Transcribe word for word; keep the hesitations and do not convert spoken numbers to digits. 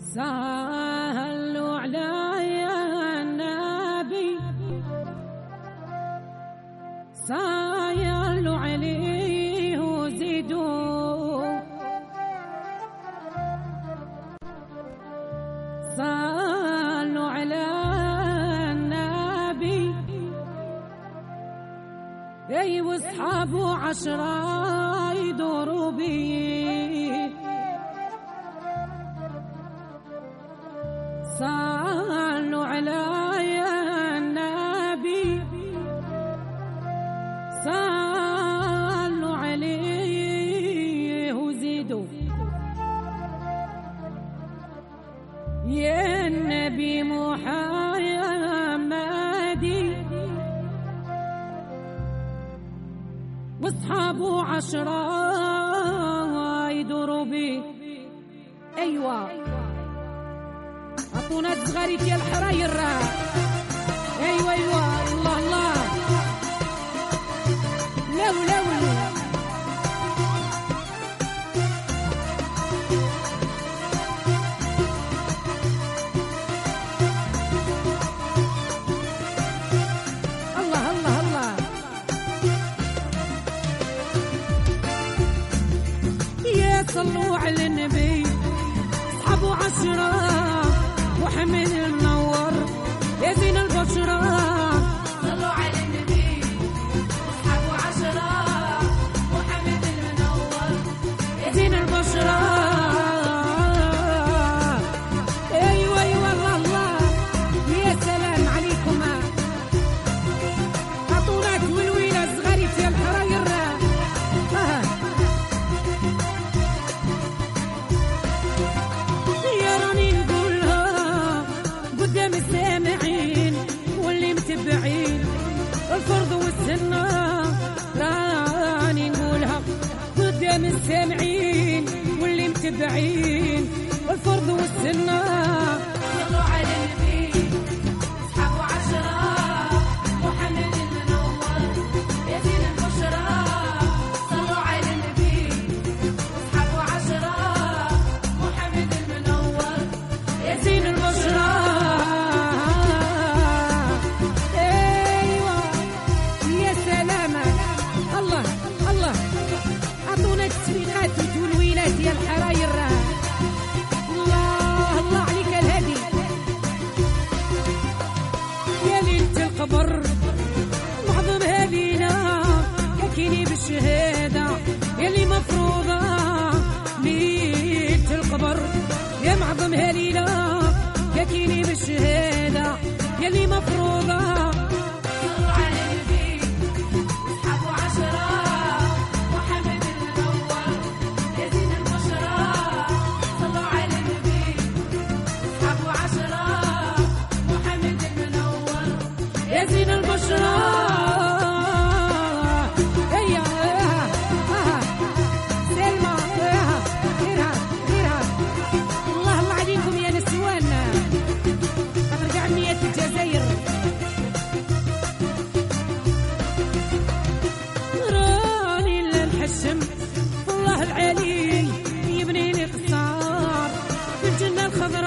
صلوا على النبي صلوا عليه وزيدوا صلوا على النبي اي واصحابه عشرة يدوروا بيه صلوا على النبي صلوا عليه وزيدوا يا النبي محمدي واصحابه عشرة يدوروا بيه. ايوه عطونا الزغاريت يا الحراير. ايوه ايوه الله الله لو لو الله الله الله يا صلوا على النبي اصحابه عشرة وحمد المنور يا زين البشرى صلوا على النبي واصحابه عشرة وحمد المنور يا زين البشرى. ايوه ايوه الله الله يا سلام عليكم عطونات والويله صغاريت يا الحراير. آه. يا راني قدام السامعين واللي متبعين الفرض والسنة راني نقولها قدام السامعين واللي متبعين الفرض والسنة. صلوا على النبي اصحابه عشرة محمد المنور يا زين البشرى. صلوا على النبي اصحابه عشرة محمد المنور يا زين البشرى. التسبيحات والويلات يا الحراير. الله الله عليك الهادي يا ليلة القبر معظمها ليلة يكيني بالشهادة يلي مفروضة ليلة القبر يا معظمها ليلة يكيني بالشهادة يلي مفروضة. يا زين البشرى هيا سلمى غيرها غيرها الله الله عليكم يا نسوان ترجع مية الجزائر. راني لا نحشم الله العلي يبني لي قصار في الجنة الخضراء